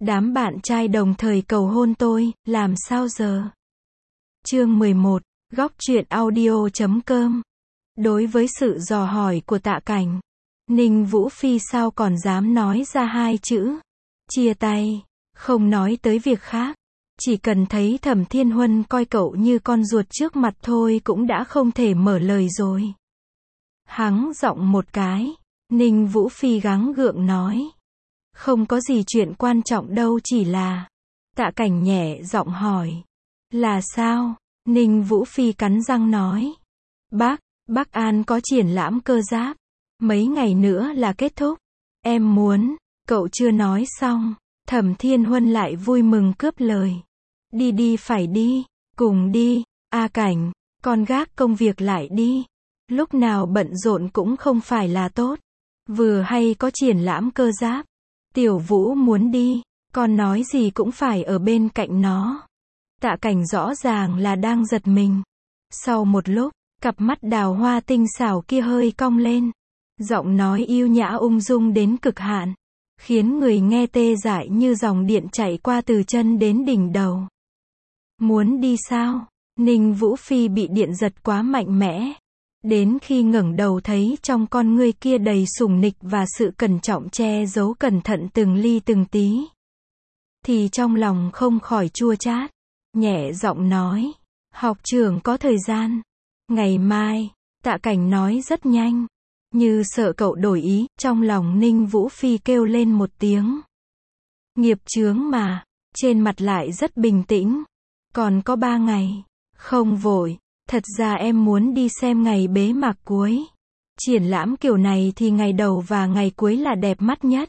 Đám bạn trai đồng thời cầu hôn tôi, làm sao giờ? Chương 11, góc truyện audio.com. Đối với sự dò hỏi của Tạ Cảnh, Ninh Vũ Phi sao còn dám nói ra hai chữ chia tay, không nói tới việc khác. Chỉ cần thấy Thẩm Thiên Huân coi cậu như con ruột trước mặt thôi cũng đã không thể mở lời rồi. Hắng giọng một cái, Ninh Vũ Phi gắng gượng nói. Không có gì chuyện quan trọng đâu, chỉ là... Tạ Cảnh nhẹ giọng hỏi. Là sao? Ninh Vũ Phi cắn răng nói. Bắc An có triển lãm cơ giáp. Mấy ngày nữa là kết thúc. Em muốn... Cậu chưa nói xong, Thẩm Thiên Huân lại vui mừng cướp lời. Đi phải đi, cùng đi, Cảnh, con gác công việc lại đi. Lúc nào bận rộn cũng không phải là tốt. Vừa hay có triển lãm cơ giáp. Tiểu Vũ muốn đi, con nói gì cũng phải ở bên cạnh nó. Tạ Cảnh rõ ràng là đang giật mình. Sau một lúc, cặp mắt đào hoa tinh xảo kia hơi cong lên. Giọng nói yêu nhã ung dung đến cực hạn, khiến người nghe tê dại như dòng điện chạy qua từ chân đến đỉnh đầu. Muốn đi sao? Ninh Vũ Phi bị điện giật quá mạnh mẽ. Đến khi ngẩng đầu thấy trong con ngươi kia đầy sủng nịch và sự cẩn trọng che giấu cẩn thận từng ly từng tí, thì trong lòng không khỏi chua chát. Nhẹ giọng nói, học trưởng có thời gian. Ngày mai, Tạ Cảnh nói rất nhanh. Như sợ cậu đổi ý, trong lòng Ninh Vũ Phi kêu lên một tiếng. Nghiệp chướng mà, trên mặt lại rất bình tĩnh. Còn có 3 ngày, không vội. Thật ra em muốn đi xem ngày bế mạc cuối. Triển lãm kiểu này thì ngày đầu và ngày cuối là đẹp mắt nhất.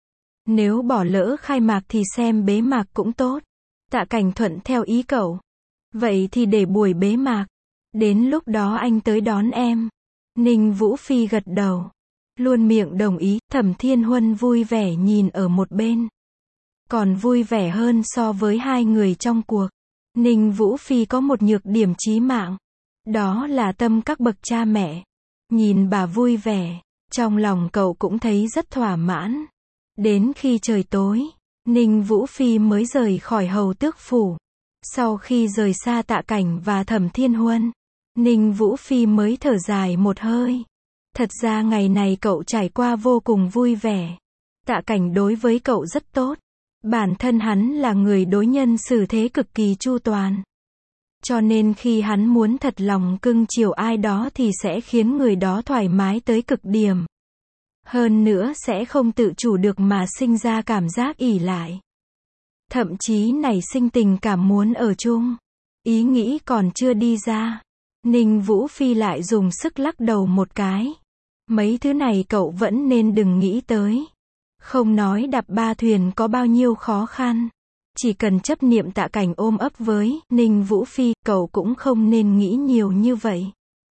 Nếu bỏ lỡ khai mạc thì xem bế mạc cũng tốt. Tạ Cảnh thuận theo ý cậu. Vậy thì để buổi bế mạc. Đến lúc đó anh tới đón em. Ninh Vũ Phi gật đầu. Luôn miệng đồng ý. Thẩm Thiên Huân vui vẻ nhìn ở một bên. Còn vui vẻ hơn so với hai người trong cuộc. Ninh Vũ Phi có một nhược điểm chí mạng. Đó là tâm các bậc cha mẹ. Nhìn bà vui vẻ, trong lòng cậu cũng thấy rất thỏa mãn. Đến khi trời tối, Ninh Vũ Phi mới rời khỏi Hầu Tước Phủ. Sau khi rời xa Tạ Cảnh và Thẩm Thiên Huân, Ninh Vũ Phi mới thở dài một hơi. Thật ra ngày này cậu trải qua vô cùng vui vẻ. Tạ Cảnh đối với cậu rất tốt. Bản thân hắn là người đối nhân xử thế cực kỳ chu toàn. Cho nên khi hắn muốn thật lòng cưng chiều ai đó thì sẽ khiến người đó thoải mái tới cực điểm. Hơn nữa sẽ không tự chủ được mà sinh ra cảm giác ỷ lại. Thậm chí nảy sinh tình cảm muốn ở chung. Ý nghĩ còn chưa đi ra, Ninh Vũ Phi lại dùng sức lắc đầu một cái. Mấy thứ này cậu vẫn nên đừng nghĩ tới. Không nói đạp 3 thuyền có bao nhiêu khó khăn. Chỉ cần chấp niệm Tạ Cảnh ôm ấp với Ninh Vũ Phi, cậu cũng không nên nghĩ nhiều như vậy.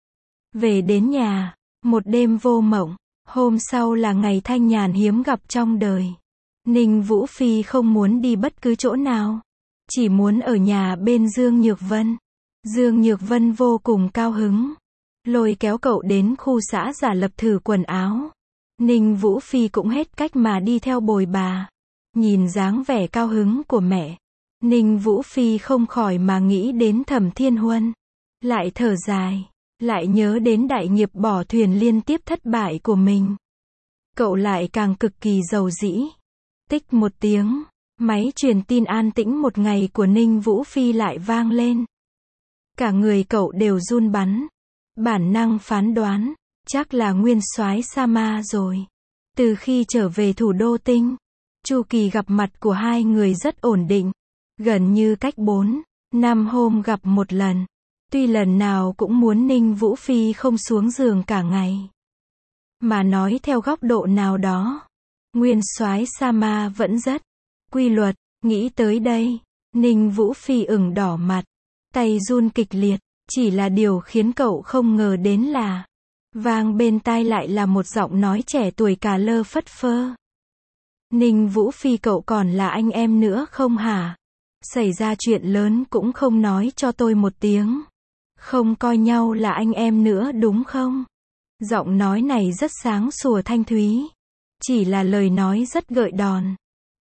Về đến nhà, một đêm vô mộng, hôm sau là ngày thanh nhàn hiếm gặp trong đời. Ninh Vũ Phi không muốn đi bất cứ chỗ nào, chỉ muốn ở nhà bên Dương Nhược Vân. Dương Nhược Vân vô cùng cao hứng, lôi kéo cậu đến khu xã giả lập thử quần áo. Ninh Vũ Phi cũng hết cách mà đi theo bồi bà. Nhìn dáng vẻ cao hứng của mẹ, Ninh Vũ Phi không khỏi mà nghĩ đến Thẩm Thiên Huân. Lại thở dài, lại nhớ đến đại nghiệp bỏ thuyền liên tiếp thất bại của mình. Cậu lại càng cực kỳ giàu dĩ. Tích một tiếng, máy truyền tin an tĩnh một ngày của Ninh Vũ Phi lại vang lên. Cả người cậu đều run bắn. Bản năng phán đoán, chắc là nguyên soái Sama rồi. Từ khi trở về thủ đô Tinh, chu kỳ gặp mặt của hai người rất ổn định. Gần như cách 4-5 hôm gặp một lần. Tuy lần nào cũng muốn Ninh Vũ Phi không xuống giường cả ngày. Mà nói theo góc độ nào đó, nguyên soái Sama vẫn rất quy luật. Nghĩ tới đây, Ninh Vũ Phi ửng đỏ mặt, tay run kịch liệt. Chỉ là điều khiến cậu không ngờ đến là, vang bên tai lại là một giọng nói trẻ tuổi cà lơ phất phơ. Ninh Vũ Phi, cậu còn là anh em nữa không hả? Xảy ra chuyện lớn cũng không nói cho tôi một tiếng. Không coi nhau là anh em nữa đúng không? Giọng nói này rất sáng sủa thanh thúy. Chỉ là lời nói rất gợi đòn.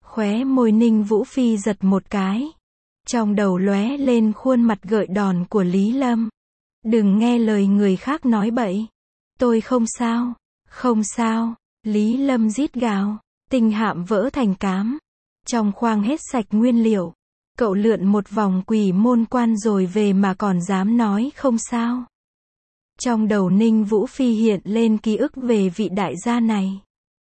Khóe môi Ninh Vũ Phi giật một cái. Trong đầu lóe lên khuôn mặt gợi đòn của Lý Lâm. Đừng nghe lời người khác nói bậy. Tôi không sao. Không sao. Lý Lâm rít gào. Tinh hạm vỡ thành cám. Trong khoang hết sạch nguyên liệu. Cậu lượn một vòng Quỷ Môn Quan rồi về mà còn dám nói không sao. Trong đầu Ninh Vũ Phi hiện lên ký ức về vị đại gia này.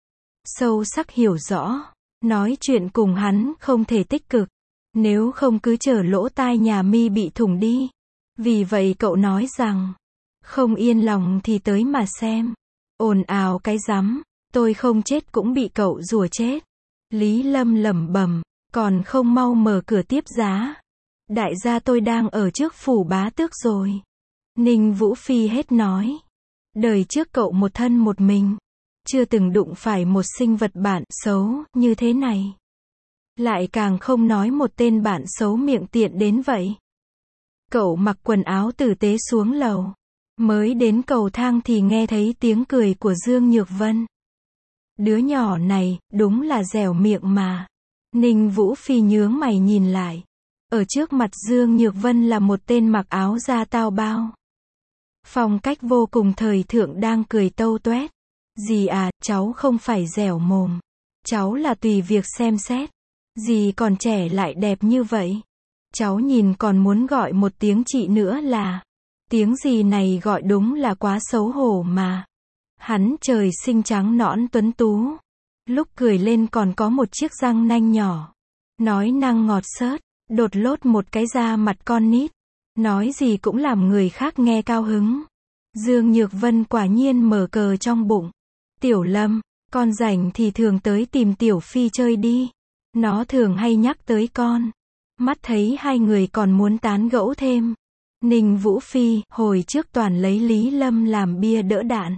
Sâu sắc hiểu rõ. Nói chuyện cùng hắn không thể tích cực. Nếu không cứ chờ lỗ tai nhà mi bị thủng đi. Vì vậy cậu nói rằng. Không yên lòng thì tới mà xem. Ồn ào cái rắm. Tôi không chết cũng bị cậu rủa chết. Lý Lâm lẩm bẩm. Còn không mau mở cửa tiếp giá. Đại gia tôi đang ở trước phủ bá tước rồi. Ninh Vũ Phi hết nói. Đời trước cậu một thân một mình. Chưa từng đụng phải một sinh vật bạn xấu như thế này. Lại càng không nói một tên bạn xấu miệng tiện đến vậy. Cậu mặc quần áo tử tế xuống lầu. Mới đến cầu thang thì nghe thấy tiếng cười của Dương Nhược Vân. Đứa nhỏ này, đúng là dẻo miệng mà. Ninh Vũ Phi nhướng mày nhìn lại. Ở trước mặt Dương Nhược Vân là một tên mặc áo da tao bao. Phong cách vô cùng thời thượng đang cười tâu toét. Dì à, cháu không phải dẻo mồm. Cháu là tùy việc xem xét. Dì còn trẻ lại đẹp như vậy. Cháu nhìn còn muốn gọi một tiếng chị nữa là. Tiếng dì này gọi đúng là quá xấu hổ mà. Hắn trời sinh trắng nõn tuấn tú. Lúc cười lên còn có một chiếc răng nanh nhỏ. Nói năng ngọt xớt, đột lốt một cái da mặt con nít. Nói gì cũng làm người khác nghe cao hứng. Dương Nhược Vân quả nhiên mở cờ trong bụng. Tiểu Lâm, con rảnh thì thường tới tìm Tiểu Phi chơi đi. Nó thường hay nhắc tới con. Mắt thấy hai người còn muốn tán gẫu thêm. Ninh Vũ Phi, hồi trước toàn lấy Lý Lâm làm bia đỡ đạn.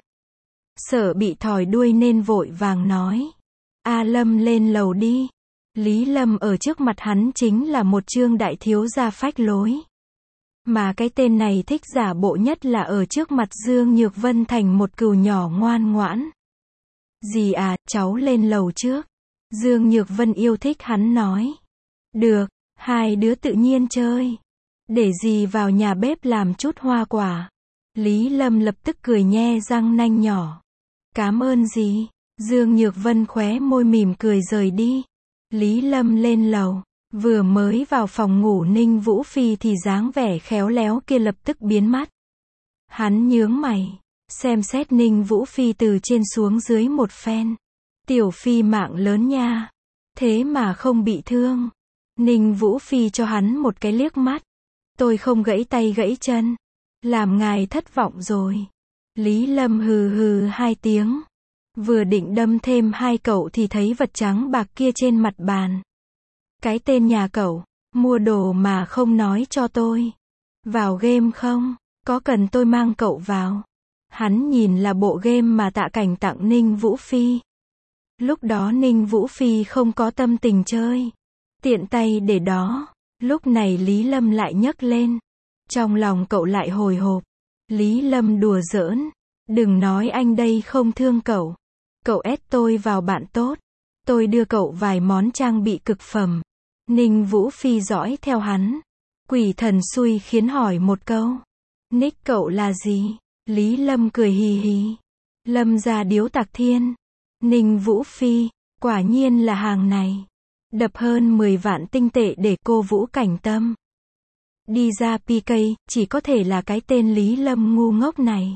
Sợ bị thòi đuôi nên vội vàng nói. A Lâm lên lầu đi. Lý Lâm ở trước mặt hắn chính là một trương đại thiếu gia phách lối. Mà cái tên này thích giả bộ nhất là ở trước mặt Dương Nhược Vân thành một cừu nhỏ ngoan ngoãn. Dì à, cháu lên lầu trước. Dương Nhược Vân yêu thích hắn nói. Được, hai đứa tự nhiên chơi. Để dì vào nhà bếp làm chút hoa quả. Lý Lâm lập tức cười nhe răng nanh nhỏ. Cảm ơn dì. Dương Nhược Vân khóe môi mỉm cười rời đi. Lý Lâm lên lầu. Vừa mới vào phòng ngủ Ninh Vũ Phi thì dáng vẻ khéo léo kia lập tức biến mất. Hắn nhướng mày. Xem xét Ninh Vũ Phi từ trên xuống dưới một phen. Tiểu Phi mạng lớn nha. Thế mà không bị thương. Ninh Vũ Phi cho hắn một cái liếc mắt. Tôi không gãy tay gãy chân. Làm ngài thất vọng rồi. Lý Lâm hừ hừ hai tiếng. Vừa định đâm thêm hai cậu thì thấy vật trắng bạc kia trên mặt bàn. Cái tên nhà cậu, mua đồ mà không nói cho tôi. Vào game không? Có cần tôi mang cậu vào? Hắn nhìn là bộ game mà Tạ Cảnh tặng Ninh Vũ Phi. Lúc đó Ninh Vũ Phi không có tâm tình chơi. Tiện tay để đó. Lúc này Lý Lâm lại nhấc lên. Trong lòng cậu lại hồi hộp. Lý Lâm đùa giỡn. Đừng nói anh đây không thương cậu. Cậu ép tôi vào bạn tốt. Tôi đưa cậu vài món trang bị cực phẩm. Ninh Vũ Phi dõi theo hắn. Quỷ thần xui khiến hỏi một câu. Nick cậu là gì? Lý Lâm cười hì hì. Lâm gia điếu tạc thiên. Ninh Vũ Phi, quả nhiên là hàng này. Đập hơn 10 vạn tinh tệ để cô Vũ Cảnh Tâm. Đi ra PK, chỉ có thể là cái tên Lý Lâm ngu ngốc này.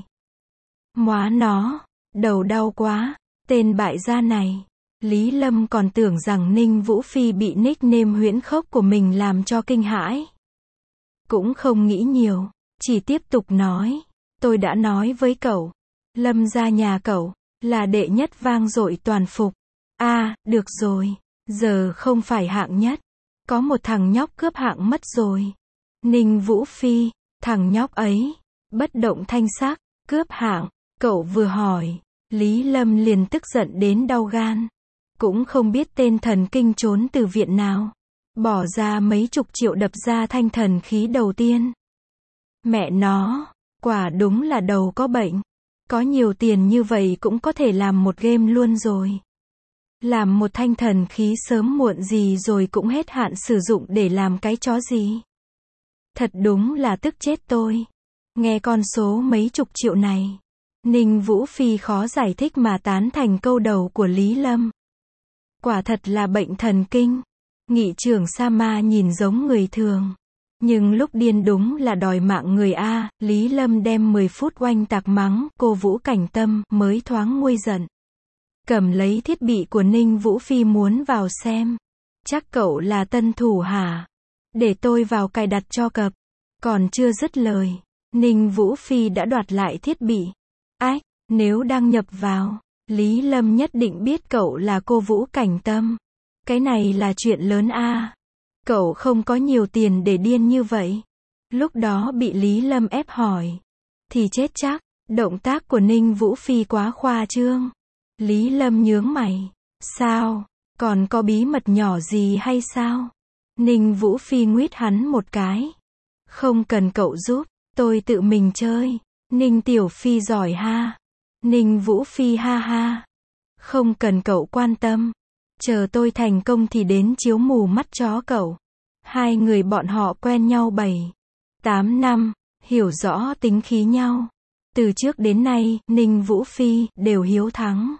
Móa nó, đầu đau quá, tên bại gia này. Lý Lâm còn tưởng rằng Ninh Vũ Phi bị nickname huyễn khốc của mình làm cho kinh hãi. Cũng không nghĩ nhiều, chỉ tiếp tục nói. Tôi đã nói với cậu, Lâm gia nhà cậu, là đệ nhất vang dội toàn phục. Được rồi, giờ không phải hạng nhất. Có một thằng nhóc cướp hạng mất rồi. Ninh Vũ Phi, thằng nhóc ấy, bất động thanh sắc, cướp hạng, cậu vừa hỏi. Lý Lâm liền tức giận đến đau gan. Cũng không biết tên thần kinh trốn từ viện nào. Bỏ ra mấy chục triệu đập ra thanh thần khí đầu tiên. Mẹ nó, quả đúng là đầu có bệnh. Có nhiều tiền như vậy cũng có thể làm một game luôn rồi. Làm một thanh thần khí sớm muộn gì rồi cũng hết hạn sử dụng để làm cái chó gì. Thật đúng là tức chết tôi. Nghe con số mấy chục triệu này. Ninh Vũ Phi khó giải thích mà tán thành câu đầu của Lý Lâm. Quả thật là bệnh thần kinh. Nghị trưởng Sa Ma nhìn giống người thường. Nhưng lúc điên đúng là đòi mạng người A. Lý Lâm đem 10 phút oanh tạc mắng cô Vũ Cảnh Tâm mới thoáng nguôi giận. Cầm lấy thiết bị của Ninh Vũ Phi muốn vào xem. Chắc cậu là tân thủ hả? Để tôi vào cài đặt cho cập. Còn chưa dứt lời. Ninh Vũ Phi đã đoạt lại thiết bị. Ách, nếu đăng nhập vào, Lý Lâm nhất định biết cậu là cô Vũ Cảnh Tâm. Cái này là chuyện lớn a. Cậu không có nhiều tiền để điên như vậy. Lúc đó bị Lý Lâm ép hỏi. Thì chết chắc, động tác của Ninh Vũ Phi quá khoa trương. Lý Lâm nhướng mày. Sao, còn có bí mật nhỏ gì hay sao? Ninh Vũ Phi nguýt hắn một cái. Không cần cậu giúp, tôi tự mình chơi. Ninh Tiểu Phi giỏi ha. Ninh Vũ Phi ha ha. Không cần cậu quan tâm. Chờ tôi thành công thì đến chiếu mù mắt chó cậu. Hai người bọn họ quen nhau 7-8 năm, hiểu rõ tính khí nhau. Từ trước đến nay, Ninh Vũ Phi đều hiếu thắng.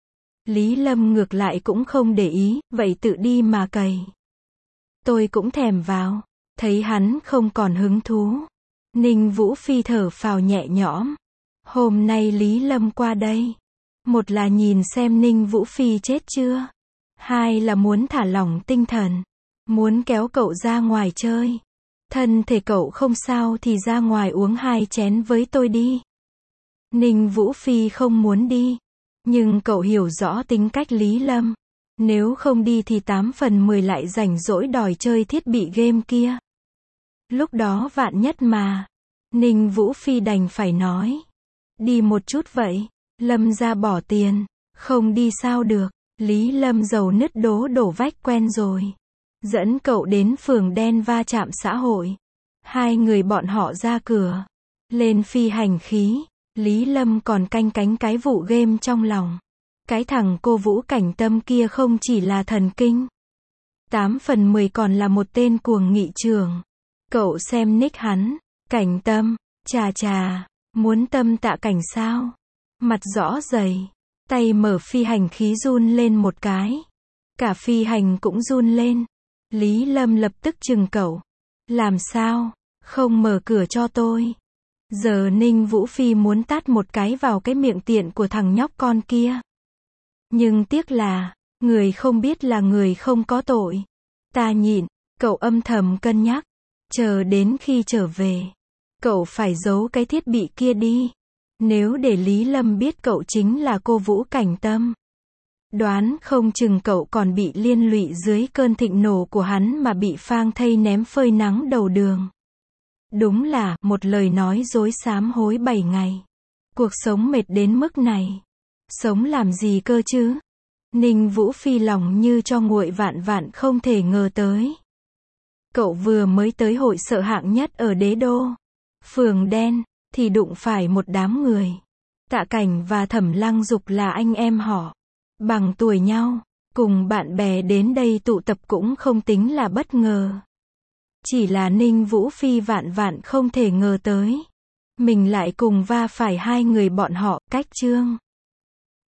Lý Lâm ngược lại cũng không để ý, vậy tự đi mà cày. Tôi cũng thèm vào. Thấy hắn không còn hứng thú. Ninh Vũ Phi thở phào nhẹ nhõm. Hôm nay Lý Lâm qua đây. Một là nhìn xem Ninh Vũ Phi chết chưa. Hai là muốn thả lỏng tinh thần. Muốn kéo cậu ra ngoài chơi. Thân thể cậu không sao thì ra ngoài uống 2 chén với tôi đi. Ninh Vũ Phi không muốn đi. Nhưng cậu hiểu rõ tính cách Lý Lâm. Nếu không đi thì 8 phần 10 lại rảnh rỗi đòi chơi thiết bị game kia. Lúc đó vạn nhất mà. Ninh Vũ Phi đành phải nói. Đi một chút vậy. Lâm ra bỏ tiền. Không đi sao được. Lý Lâm dầu nứt đổ vách quen rồi. Dẫn cậu đến phường đen va chạm xã hội. Hai người bọn họ ra cửa. Lên phi hành khí. Lý Lâm còn canh cánh cái vụ game trong lòng. Cái thằng cô Vũ Cảnh Tâm kia không chỉ là thần kinh. 8 phần 10 còn là một tên cuồng nghị trưởng. Cậu xem nick hắn. Cảnh Tâm. Chà, muốn tâm tạ cảnh sao? Mặt rõ dày. Tay mở phi hành khí run lên một cái. Cả phi hành cũng run lên. Lý Lâm lập tức chừng cậu. Làm sao? Không mở cửa cho tôi. Giờ Ninh Vũ Phi muốn tát một cái vào cái miệng tiện của thằng nhóc con kia. Nhưng tiếc là, người không biết là người không có tội. Ta nhịn, cậu âm thầm cân nhắc. Chờ đến khi trở về. Cậu phải giấu cái thiết bị kia đi. Nếu để Lý Lâm biết cậu chính là cô Vũ Cảnh Tâm. Đoán không chừng cậu còn bị liên lụy dưới cơn thịnh nổ của hắn mà bị phang thây ném phơi nắng đầu đường. Đúng là, một lời nói dối sám hối 7 ngày. Cuộc sống mệt đến mức này. Sống làm gì cơ chứ? Ninh Vũ Phi lòng như cho nguội vạn không thể ngờ tới. Cậu vừa mới tới hội sợ hạng nhất ở Đế Đô. Phường đen, thì đụng phải một đám người. Tạ Cảnh và Thẩm Lăng Dục là anh em họ. Bằng tuổi nhau, cùng bạn bè đến đây tụ tập cũng không tính là bất ngờ. Chỉ là Ninh Vũ Phi vạn không thể ngờ tới. Mình lại cùng va phải hai người bọn họ, cách chương.